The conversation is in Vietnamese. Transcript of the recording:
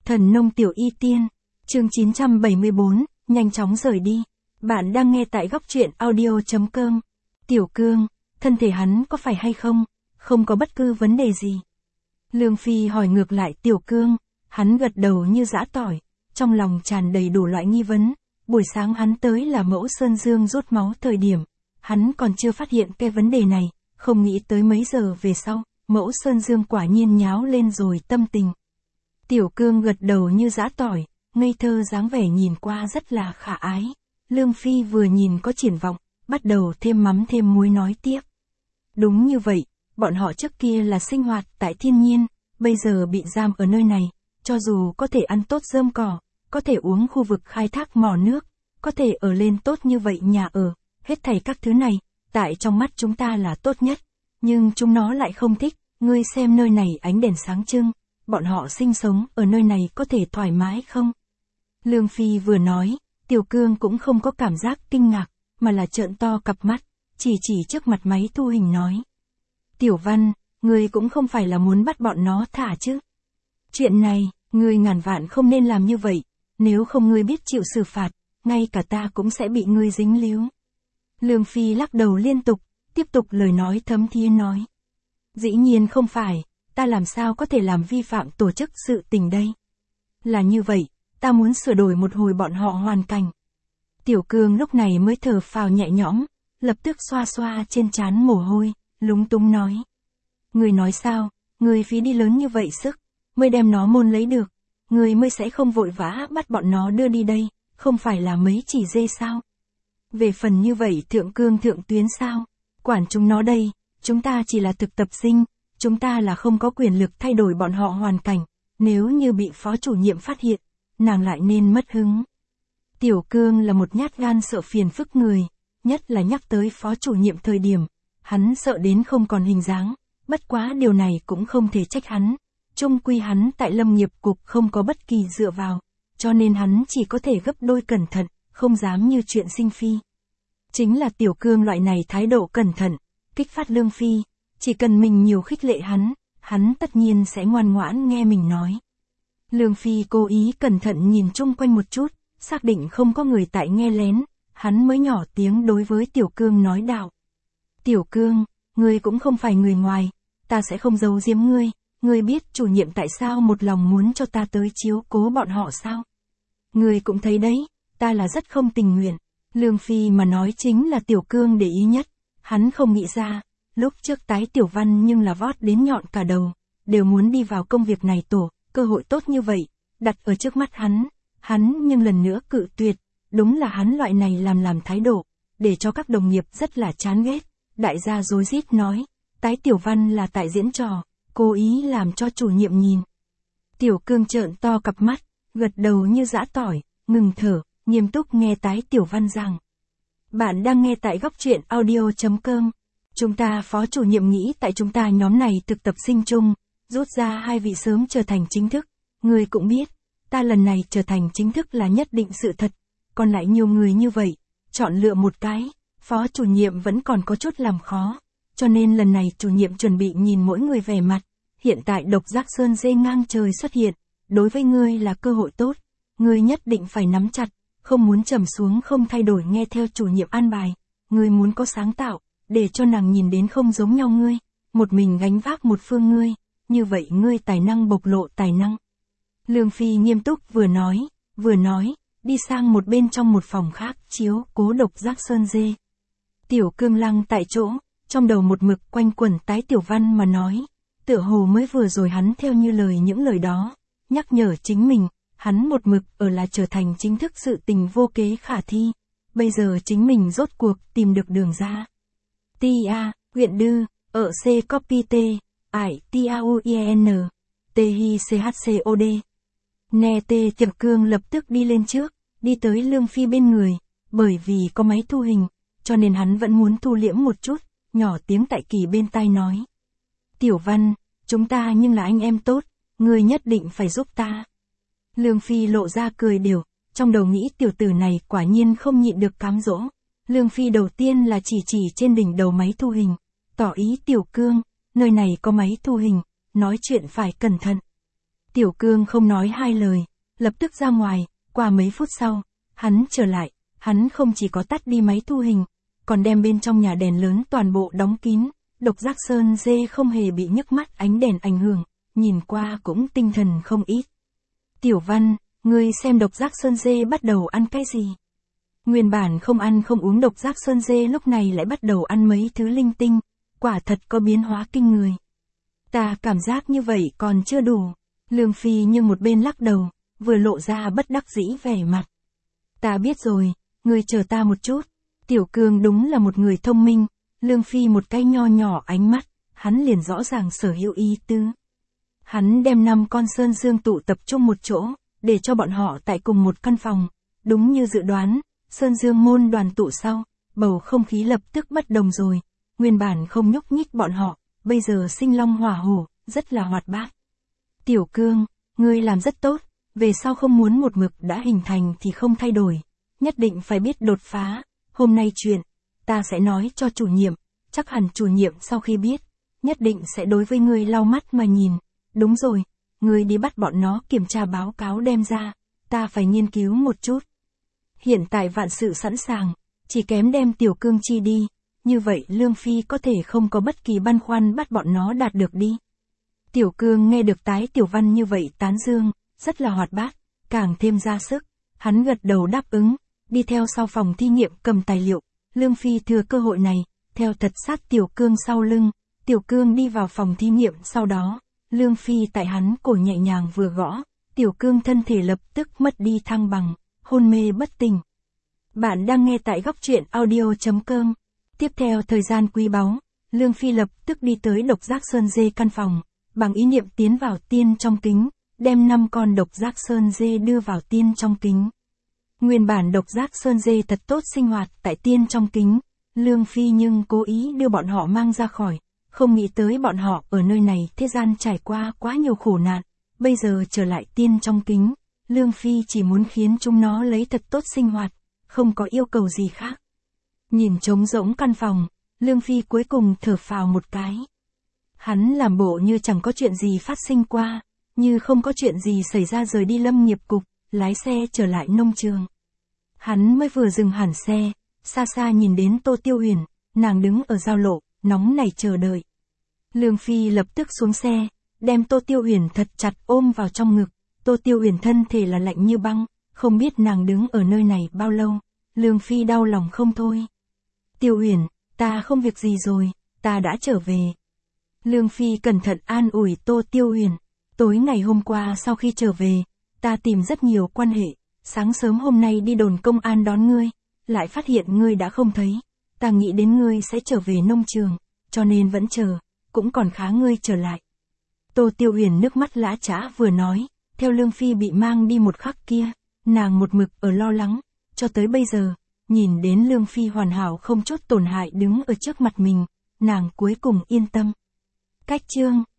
Thần nông tiểu y tiên, chương 974, nhanh chóng rời đi. Bạn đang nghe tại góc truyện audio.com. Tiểu Cương, thân thể hắn có phải hay không? Không có bất cứ vấn đề gì. Lương Phi hỏi ngược lại Tiểu Cương, hắn gật đầu như giã tỏi, trong lòng tràn đầy đủ loại nghi vấn. Buổi sáng hắn tới là mẫu Sơn Dương rút máu thời điểm, hắn còn chưa phát hiện cái vấn đề này, không nghĩ tới mấy giờ về sau, mẫu Sơn Dương quả nhiên nháo lên rồi tâm tình. Tiểu Cương gật đầu như giã tỏi, ngây thơ dáng vẻ nhìn qua rất là khả ái. Lương Phi vừa nhìn có triển vọng, bắt đầu thêm mắm thêm muối nói tiếp. Đúng như vậy, bọn họ trước kia là sinh hoạt tại thiên nhiên, bây giờ bị giam ở nơi này, cho dù có thể ăn tốt rơm cỏ, có thể uống khu vực khai thác mỏ nước, có thể ở lên tốt như vậy nhà ở, hết thảy các thứ này, tại trong mắt chúng ta là tốt nhất, nhưng chúng nó lại không thích, ngươi xem nơi này ánh đèn sáng trưng, bọn họ sinh sống ở nơi này có thể thoải mái không? Lương Phi vừa nói, Tiểu Cương cũng không có cảm giác kinh ngạc, mà là trợn to cặp mắt, chỉ trước mặt máy thu hình nói. Tiểu Văn, ngươi cũng không phải là muốn bắt bọn nó thả chứ? Chuyện này, ngươi ngàn vạn không nên làm như vậy, nếu không ngươi biết chịu xử phạt, ngay cả ta cũng sẽ bị ngươi dính líu. Lương Phi lắc đầu liên tục, tiếp tục lời nói thấm thía nói. Dĩ nhiên không phải, ta làm sao có thể làm vi phạm tổ chức sự tình đây? Là như vậy, ta muốn sửa đổi một hồi bọn họ hoàn cảnh. Tiểu Cương lúc này mới thở phào nhẹ nhõm, lập tức xoa xoa trên trán mồ hôi, lúng túng nói. Người nói sao, người phí đi lớn như vậy sức, mới đem nó môn lấy được, người mới sẽ không vội vã bắt bọn nó đưa đi đây, không phải là mấy chỉ dê sao? Về phần như vậy thượng cương thượng tuyến sao? Quản chúng nó đây, chúng ta chỉ là thực tập sinh, chúng ta là không có quyền lực thay đổi bọn họ hoàn cảnh, nếu như bị phó chủ nhiệm phát hiện, nàng lại nên mất hứng. Tiểu Cương là một nhát gan sợ phiền phức người, nhất là nhắc tới phó chủ nhiệm thời điểm, hắn sợ đến không còn hình dáng, bất quá điều này cũng không thể trách hắn, chung quy hắn tại Lâm nghiệp cục không có bất kỳ dựa vào, cho nên hắn chỉ có thể gấp đôi cẩn thận, không dám như chuyện sinh phi. Chính là Tiểu Cương loại này thái độ cẩn thận, kích phát Lương Phi, chỉ cần mình nhiều khích lệ hắn tất nhiên sẽ ngoan ngoãn nghe mình nói. Lương Phi cố ý cẩn thận nhìn chung quanh một chút, xác định không có người tại nghe lén, hắn mới nhỏ tiếng đối với Tiểu Cương nói đạo. Tiểu Cương, ngươi cũng không phải người ngoài, ta sẽ không giấu giếm ngươi biết chủ nhiệm tại sao một lòng muốn cho ta tới chiếu cố bọn họ sao? Ngươi cũng thấy đấy, ta là rất không tình nguyện. Lương Phi mà nói chính là Tiểu Cương để ý nhất, hắn không nghĩ ra, lúc trước tái Tiểu Văn nhưng là vót đến nhọn cả đầu, đều muốn đi vào công việc này tổ, cơ hội tốt như vậy, đặt ở trước mắt hắn nhưng lần nữa cự tuyệt, đúng là hắn loại này làm thái độ, để cho các đồng nghiệp rất là chán ghét, đại gia rối rít nói, tái Tiểu Văn là tại diễn trò, cố ý làm cho chủ nhiệm nhìn. Tiểu Cương trợn to cặp mắt, gật đầu như giã tỏi, ngừng thở, nghiêm túc nghe tái Tiểu Văn rằng. Bạn đang nghe tại góc truyện audio.com. Chúng ta phó chủ nhiệm nghĩ tại chúng ta nhóm này thực tập sinh chung, rút ra 2 vị sớm trở thành chính thức. Người cũng biết, ta lần này trở thành chính thức là nhất định sự thật. Còn lại nhiều người như vậy, chọn lựa một cái, phó chủ nhiệm vẫn còn có chút làm khó. Cho nên lần này chủ nhiệm chuẩn bị nhìn mỗi người vẻ mặt. Hiện tại độc giác sơn dê ngang trời xuất hiện, đối với ngươi là cơ hội tốt. Ngươi nhất định phải nắm chặt, không muốn trầm xuống không thay đổi nghe theo chủ nhiệm an bài. Ngươi muốn có sáng tạo, để cho nàng nhìn đến không giống nhau ngươi. Một mình gánh vác một phương ngươi, như vậy ngươi tài năng bộc lộ tài năng. Lương Phi nghiêm túc vừa nói, đi sang một bên trong một phòng khác chiếu cố độc giác sơn dê. Tiểu Cương lăng tại chỗ, trong đầu một mực quanh quẩn tái Tiểu Văn mà nói, tựa hồ mới vừa rồi hắn theo như những lời đó, nhắc nhở chính mình, hắn một mực ở là trở thành chính thức sự tình vô kế khả thi, bây giờ chính mình rốt cuộc tìm được đường ra. Tia, huyện Đư, ở C copy T, ải Tauien, THICHCOD. Nè Tiểu Cương lập tức đi lên trước, đi tới Lương Phi bên người, bởi vì có máy thu hình, cho nên hắn vẫn muốn thu liễm một chút, nhỏ tiếng tại Kỳ bên tai nói. Tiểu Văn, chúng ta nhưng là anh em tốt, ngươi nhất định phải giúp ta. Lương Phi lộ ra cười đều, trong đầu nghĩ tiểu tử này quả nhiên không nhịn được cám dỗ. Lương Phi đầu tiên là chỉ trên đỉnh đầu máy thu hình, tỏ ý Tiểu Cương, nơi này có máy thu hình, nói chuyện phải cẩn thận. Tiểu Cương không nói hai lời, lập tức ra ngoài, qua mấy phút sau, hắn trở lại, hắn không chỉ có tắt đi máy thu hình, còn đem bên trong nhà đèn lớn toàn bộ đóng kín, độc giác sơn dê không hề bị nhức mắt ánh đèn ảnh hưởng, nhìn qua cũng tinh thần không ít. Tiểu Văn, ngươi xem độc giác sơn dê bắt đầu ăn cái gì? Nguyên bản không ăn không uống độc giác sơn dê lúc này lại bắt đầu ăn mấy thứ linh tinh, quả thật có biến hóa kinh người. Ta cảm giác như vậy còn chưa đủ. Lương Phi nhưng một bên lắc đầu, vừa lộ ra bất đắc dĩ vẻ mặt. Ta biết rồi, ngươi chờ ta một chút. Tiểu Cương đúng là một người thông minh, Lương Phi một cái nho nhỏ ánh mắt, hắn liền rõ ràng sở hữu ý tứ. Hắn đem 5 con sơn dương tụ tập trung một chỗ, để cho bọn họ tại cùng một căn phòng. Đúng như dự đoán, sơn dương môn đoàn tụ sau, bầu không khí lập tức bất đồng rồi. Nguyên bản không nhúc nhích bọn họ, bây giờ sinh long hỏa hổ, rất là hoạt bát. Tiểu Cương, ngươi làm rất tốt, về sau không muốn một mực đã hình thành thì không thay đổi, nhất định phải biết đột phá. Hôm nay chuyện, ta sẽ nói cho chủ nhiệm, chắc hẳn chủ nhiệm sau khi biết, nhất định sẽ đối với ngươi lau mắt mà nhìn. Đúng rồi, ngươi đi bắt bọn nó kiểm tra báo cáo đem ra, ta phải nghiên cứu một chút. Hiện tại vạn sự sẵn sàng, chỉ kém đem Tiểu Cương chi đi, như vậy Lương Phi có thể không có bất kỳ băn khoăn bắt bọn nó đạt được đi. Tiểu Cương nghe được Tái Tiểu Văn như vậy tán dương, rất là hoạt bát, càng thêm ra sức, hắn gật đầu đáp ứng, đi theo sau phòng thí nghiệm cầm tài liệu, Lương Phi thừa cơ hội này, theo thật sát Tiểu Cương sau lưng, Tiểu Cương đi vào phòng thí nghiệm sau đó, Lương Phi tại hắn cổ nhẹ nhàng vừa gõ, Tiểu Cương thân thể lập tức mất đi thăng bằng, hôn mê bất tỉnh. Bạn đang nghe tại góc truyện audio.com. Tiếp theo thời gian quý báu, Lương Phi lập tức đi tới độc giác sơn dê căn phòng, bằng ý niệm tiến vào tiên trong kính, đem 5 con độc giác sơn dê đưa vào tiên trong kính. Nguyên bản độc giác sơn dê thật tốt sinh hoạt tại tiên trong kính, Lương Phi nhưng cố ý đưa bọn họ mang ra khỏi, không nghĩ tới bọn họ ở nơi này thế gian trải qua quá nhiều khổ nạn, bây giờ trở lại tiên trong kính, Lương Phi chỉ muốn khiến chúng nó lấy thật tốt sinh hoạt, không có yêu cầu gì khác. Nhìn trống rỗng căn phòng, Lương Phi cuối cùng thở phào một cái. Hắn làm bộ như chẳng có chuyện gì phát sinh qua, như không có chuyện gì xảy ra rời đi lâm nghiệp cục, lái xe trở lại nông trường. Hắn mới vừa dừng hẳn xe, xa xa nhìn đến Tô Tiêu Huyền, nàng đứng ở giao lộ, nóng nảy chờ đợi. Lương Phi lập tức xuống xe, đem Tô Tiêu Huyền thật chặt ôm vào trong ngực, Tô Tiêu Huyền thân thể là lạnh như băng, không biết nàng đứng ở nơi này bao lâu, Lương Phi đau lòng không thôi. Tiêu Huyền, ta không việc gì rồi, ta đã trở về. Lương Phi cẩn thận an ủi Tô Tiêu Huyền, tối ngày hôm qua sau khi trở về, ta tìm rất nhiều quan hệ, sáng sớm hôm nay đi đồn công an đón ngươi, lại phát hiện ngươi đã không thấy, ta nghĩ đến ngươi sẽ trở về nông trường, cho nên vẫn chờ, cũng còn khá ngươi trở lại. Tô Tiêu Huyền nước mắt lã chã vừa nói, theo Lương Phi bị mang đi một khắc kia, nàng một mực ở lo lắng, cho tới bây giờ, nhìn đến Lương Phi hoàn hảo không chút tổn hại đứng ở trước mặt mình, nàng cuối cùng yên tâm. Cách chương